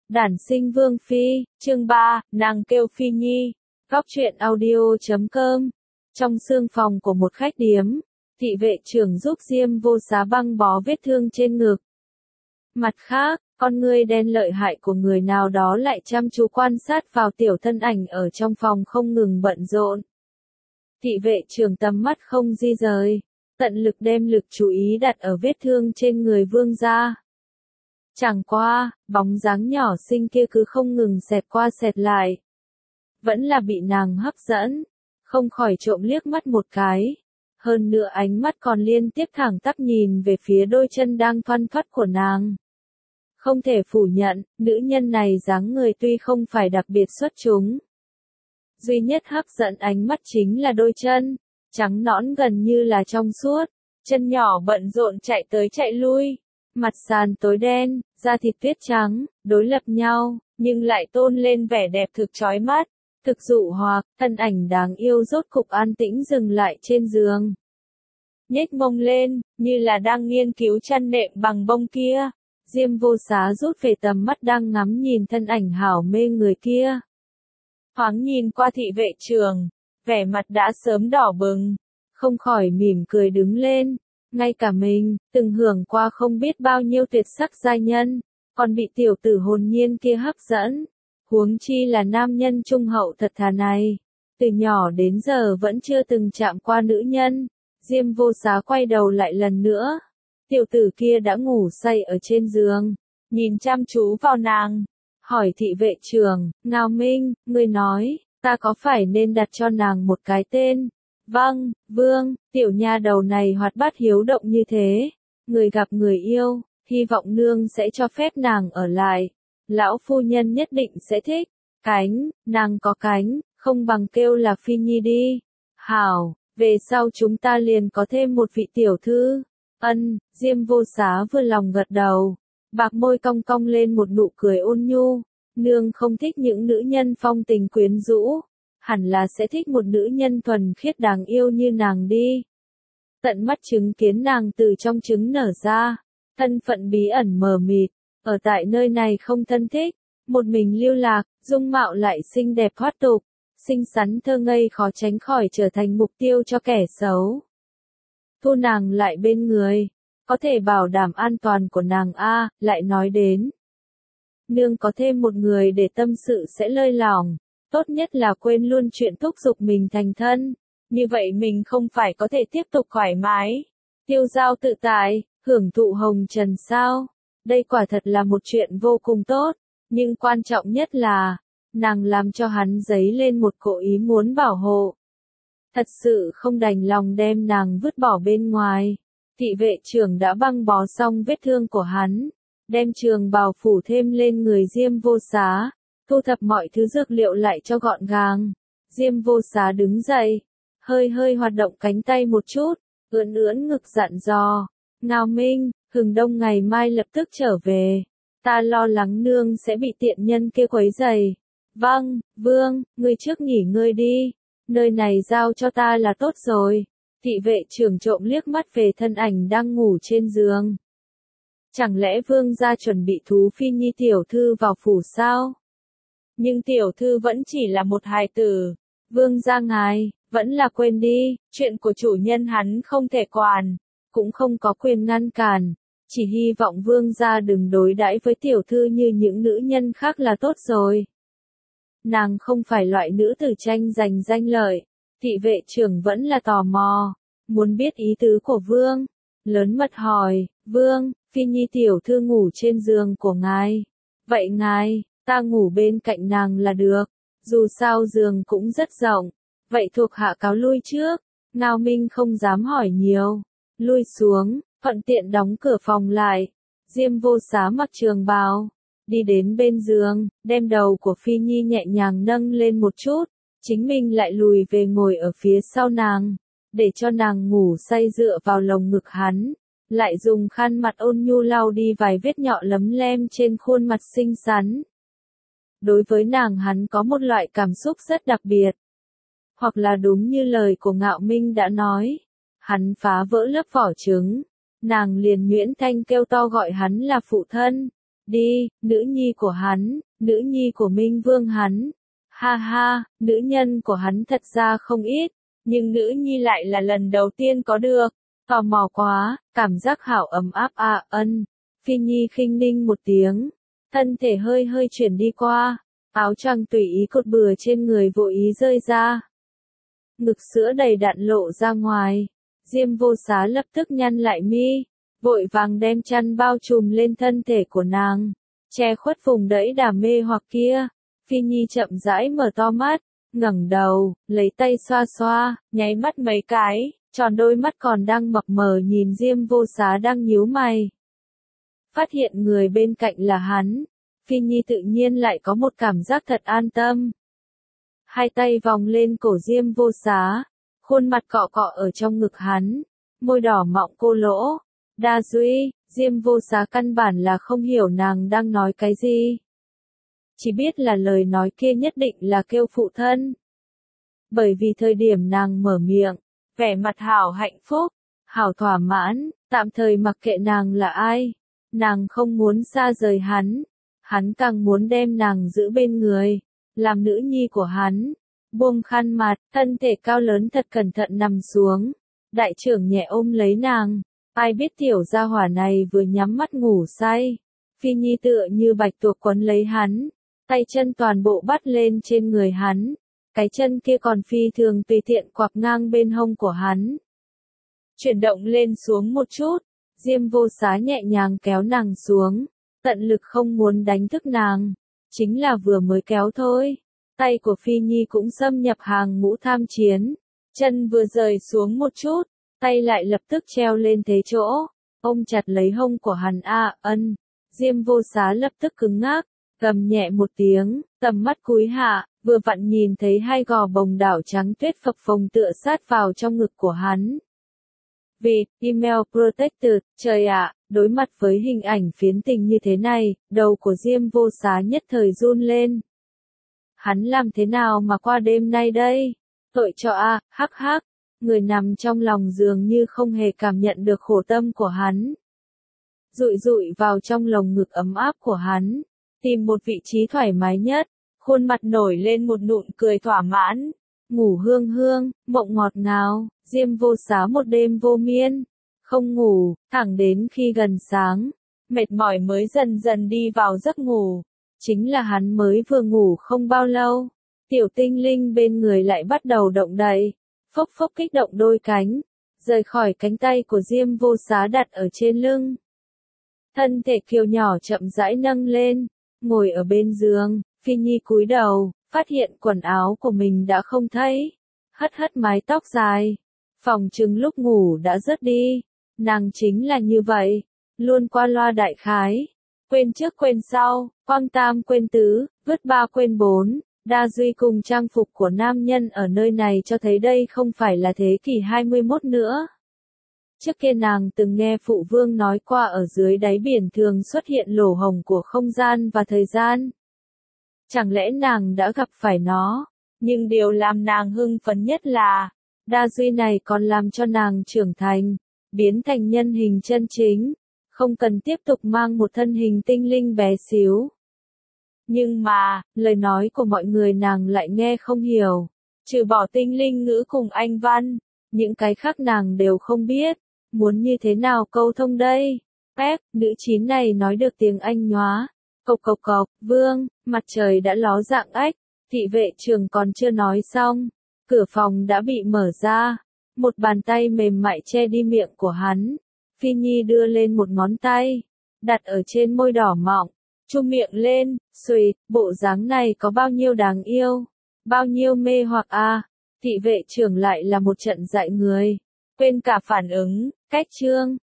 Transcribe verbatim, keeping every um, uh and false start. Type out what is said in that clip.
Đản sinh Vương Phi, chương ba, nàng kêu Phi Nhi, góc truyện audio chấm com. Trong sương phòng của một khách điếm, thị vệ trưởng giúp Diêm Vô Giá băng bó vết thương trên ngực. Mặt khác, con ngươi đen lợi hại của người nào đó lại chăm chú quan sát vào tiểu thân ảnh ở trong phòng không ngừng bận rộn. Thị vệ trưởng tầm mắt không di rời, tận lực đem lực chú ý đặt ở vết thương trên người vương gia. Chẳng qua, bóng dáng nhỏ xinh kia cứ không ngừng xẹt qua xẹt lại. Vẫn là bị nàng hấp dẫn, không khỏi trộm liếc mắt một cái. Hơn nữa ánh mắt còn liên tiếp thẳng tắp nhìn về phía đôi chân đang thoăn thoắt của nàng. Không thể phủ nhận, nữ nhân này dáng người tuy không phải đặc biệt xuất chúng. Duy nhất hấp dẫn ánh mắt chính là đôi chân, trắng nõn gần như là trong suốt, chân nhỏ bận rộn chạy tới chạy lui. Mặt sàn tối đen, da thịt tuyết trắng, đối lập nhau, nhưng lại tôn lên vẻ đẹp thực chói mắt, thực dụ hoặc, thân ảnh đáng yêu rốt cục an tĩnh dừng lại trên giường. Nhếch mông lên, như là đang nghiên cứu chăn nệm bằng bông kia. Diêm Vô Giá rút về tầm mắt đang ngắm nhìn thân ảnh hảo mê người kia. Thoáng nhìn qua thị vệ trưởng, vẻ mặt đã sớm đỏ bừng, không khỏi mỉm cười đứng lên. Ngay cả mình, từng hưởng qua không biết bao nhiêu tuyệt sắc giai nhân, còn bị tiểu tử hồn nhiên kia hấp dẫn. Huống chi là nam nhân trung hậu thật thà này. Từ nhỏ đến giờ vẫn chưa từng chạm qua nữ nhân. Diêm Vô Giá quay đầu lại lần nữa. Tiểu tử kia đã ngủ say ở trên giường, nhìn chăm chú vào nàng. Hỏi thị vệ trưởng, Ngao Minh, ngươi nói, ta có phải nên đặt cho nàng một cái tên? Vâng, vương, tiểu nha đầu này hoạt bát hiếu động như thế. Người gặp người yêu, hy vọng nương sẽ cho phép nàng ở lại. Lão phu nhân nhất định sẽ thích. Cánh, nàng có cánh, không bằng kêu là Phi Nhi đi. Hảo, về sau chúng ta liền có thêm một vị tiểu thư. Ân, Diêm Vô Giá vừa lòng gật đầu. Bạc môi cong cong lên một nụ cười ôn nhu. Nương không thích những nữ nhân phong tình quyến rũ. Hẳn là sẽ thích một nữ nhân thuần khiết đáng yêu như nàng đi. Tận mắt chứng kiến nàng từ trong trứng nở ra, thân phận bí ẩn mờ mịt, ở tại nơi này không thân thích, một mình lưu lạc, dung mạo lại xinh đẹp thoát tục, xinh xắn thơ ngây khó tránh khỏi trở thành mục tiêu cho kẻ xấu. Thu nàng lại bên người, có thể bảo đảm an toàn của nàng a, lại nói đến. Nương có thêm một người để tâm sự sẽ lơi lỏng. Tốt nhất là quên luôn chuyện thúc giục mình thành thân, như vậy mình không phải có thể tiếp tục thoải mái, tiêu dao tự tại, hưởng thụ hồng trần sao. Đây quả thật là một chuyện vô cùng tốt, nhưng quan trọng nhất là, nàng làm cho hắn dấy lên một cỗ ý muốn bảo hộ. Thật sự không đành lòng đem nàng vứt bỏ bên ngoài. Thị vệ trưởng đã băng bó xong vết thương của hắn, đem trường bào phủ thêm lên người Diêm Vô Giá. Thu thập mọi thứ dược liệu lại cho gọn gàng. Diêm Vô Giá đứng dậy, hơi hơi hoạt động cánh tay một chút, ưỡn ưỡn ngực dặn dò. Ngao Minh, Hừng Đông ngày mai lập tức trở về. Ta lo lắng nương sẽ bị tiện nhân kia quấy rầy. Vâng, vương, ngươi trước nghỉ ngơi đi. Nơi này giao cho ta là tốt rồi. Thị vệ trưởng trộm liếc mắt về thân ảnh đang ngủ trên giường. Chẳng lẽ vương gia chuẩn bị thú Phi Nhi tiểu thư vào phủ sao? Nhưng tiểu thư vẫn chỉ là một hài tử. Vương gia ngài, vẫn là quên đi, chuyện của chủ nhân hắn không thể quản, cũng không có quyền ngăn cản. Chỉ hy vọng vương gia đừng đối đãi với tiểu thư như những nữ nhân khác là tốt rồi. Nàng không phải loại nữ tử tranh giành danh lợi. Thị vệ trưởng vẫn là tò mò, muốn biết ý tứ của vương. Lớn mật hỏi, vương, Phi Nhi tiểu thư ngủ trên giường của ngài. Vậy ngài, ta ngủ bên cạnh nàng là được, dù sao giường cũng rất rộng, vậy thuộc hạ cáo lui trước. Ngao Minh không dám hỏi nhiều, lui xuống, thuận tiện đóng cửa phòng lại. Diêm Vô Giá mặc trường bào, đi đến bên giường, đem đầu của Phi Nhi nhẹ nhàng nâng lên một chút, chính mình lại lùi về ngồi ở phía sau nàng, để cho nàng ngủ say dựa vào lồng ngực hắn. Lại dùng khăn mặt ôn nhu lau đi vài vết nhọ lấm lem trên khuôn mặt xinh xắn. Đối với nàng hắn có một loại cảm xúc rất đặc biệt. Hoặc là đúng như lời của Ngạo Minh đã nói, hắn phá vỡ lớp vỏ trứng, nàng liền nhuyễn thanh kêu to gọi hắn là phụ thân. đi, nữ nhi của hắn, nữ nhi của Minh Vương hắn. Ha ha, nữ nhân của hắn thật ra không ít, nhưng nữ nhi lại là lần đầu tiên có được. Tò mò quá, cảm giác hảo ấm áp à ân. Phi Nhi khinh ninh một tiếng, thân thể hơi hơi chuyển đi qua, áo choàng tùy ý cột bừa trên người vội ý rơi ra. Ngực sữa đầy đặn lộ ra ngoài, Diêm Vô Xá lập tức nhăn lại mi, vội vàng đem chăn bao trùm lên thân thể của nàng, che khuất vùng đẫy đà mê hoặc kia. Phi Nhi chậm rãi mở to mắt, ngẩng đầu, lấy tay xoa xoa, nháy mắt mấy cái, tròn đôi mắt còn đang mập mờ nhìn Diêm Vô Xá đang nhíu mày. Phát hiện người bên cạnh là hắn, Phi Nhi tự nhiên lại có một cảm giác thật an tâm. Hai tay vòng lên cổ Diêm Vô Xá, khuôn mặt cọ cọ ở trong ngực hắn, môi đỏ mọng cô lỗ. Đa Duy, Diêm Vô Xá căn bản là không hiểu nàng đang nói cái gì. Chỉ biết là lời nói kia nhất định là kêu phụ thân. Bởi vì thời điểm nàng mở miệng, vẻ mặt hảo hạnh phúc, hảo thỏa mãn, tạm thời mặc kệ nàng là ai. Nàng không muốn xa rời hắn, hắn càng muốn đem nàng giữ bên người, làm nữ nhi của hắn. Buông khăn mặt, thân thể cao lớn thật cẩn thận nằm xuống, đại trưởng nhẹ ôm lấy nàng. Ai biết tiểu gia hỏa này vừa nhắm mắt ngủ say, Phi Nhi tựa như bạch tuộc quấn lấy hắn, tay chân toàn bộ bắt lên trên người hắn, cái chân kia còn phi thường tùy tiện quặp ngang bên hông của hắn. Chuyển động lên xuống một chút, Diêm Vô Xá nhẹ nhàng kéo nàng xuống, tận lực không muốn đánh thức nàng, chính là vừa mới kéo thôi. Tay của Phi Nhi cũng xâm nhập hàng ngũ tham chiến, chân vừa rời xuống một chút, tay lại lập tức treo lên thế chỗ, ôm chặt lấy hông của hắn a ân. Diêm Vô Xá lập tức cứng ngắc, gầm nhẹ một tiếng, tầm mắt cúi hạ, vừa vặn nhìn thấy hai gò bồng đảo trắng tuyết phập phồng tựa sát vào trong ngực của hắn. Vì, email protected, trời ạ, đối mặt với hình ảnh phiến tình như thế này, đầu của Diêm Vô Xá nhất thời run lên. Hắn làm thế nào mà qua đêm nay đây? Tội cho a, hắc hắc. Người nằm trong lòng dường như không hề cảm nhận được khổ tâm của hắn. Dụi dụi vào trong lồng ngực ấm áp của hắn, tìm một vị trí thoải mái nhất, khuôn mặt nổi lên một nụ cười thỏa mãn. Ngủ hương hương, mộng ngọt ngào, Diêm Vô Xá một đêm vô miên, không ngủ, thẳng đến khi gần sáng, mệt mỏi mới dần dần đi vào giấc ngủ. Chính là hắn mới vừa ngủ không bao lâu, tiểu tinh linh bên người lại bắt đầu động đậy. Phốc phốc kích động đôi cánh, rời khỏi cánh tay của Diêm Vô Xá đặt ở trên lưng. Thân thể kiều nhỏ chậm rãi nâng lên, ngồi ở bên giường, Phi Nhi cúi đầu, phát hiện quần áo của mình đã không thấy, hất hất mái tóc dài, phòng chừng lúc ngủ đã rớt đi, nàng chính là như vậy, luôn qua loa đại khái, quên trước quên sau, quang tam quên tứ, vứt ba quên bốn. Đa Duy cùng trang phục của nam nhân ở nơi này cho thấy đây không phải là thế kỷ hai mươi mốt nữa. Trước kia nàng từng nghe phụ vương nói qua ở dưới đáy biển thường xuất hiện lỗ hổng của không gian và thời gian. Chẳng lẽ nàng đã gặp phải nó? Nhưng điều làm nàng hưng phấn nhất là, Đa Duy này còn làm cho nàng trưởng thành, biến thành nhân hình chân chính, không cần tiếp tục mang một thân hình tinh linh bé xíu. Nhưng mà, lời nói của mọi người nàng lại nghe không hiểu, trừ bỏ tinh linh ngữ cùng Anh văn, những cái khác nàng đều không biết, muốn như thế nào câu thông đây? Pep, nữ chín này nói được tiếng Anh nhóa, cộc cộc cộc, vương, mặt trời đã ló dạng ếch, thị vệ trưởng còn chưa nói xong, cửa phòng đã bị mở ra, một bàn tay mềm mại che đi miệng của hắn, Phi Nhi đưa lên một ngón tay, đặt ở trên môi đỏ mọng. Chu miệng lên, xuỵt, bộ dáng này có bao nhiêu đáng yêu, bao nhiêu mê hoặc a. À. Thị vệ trưởng lại là một trận dạy người, quên cả phản ứng, cách chương.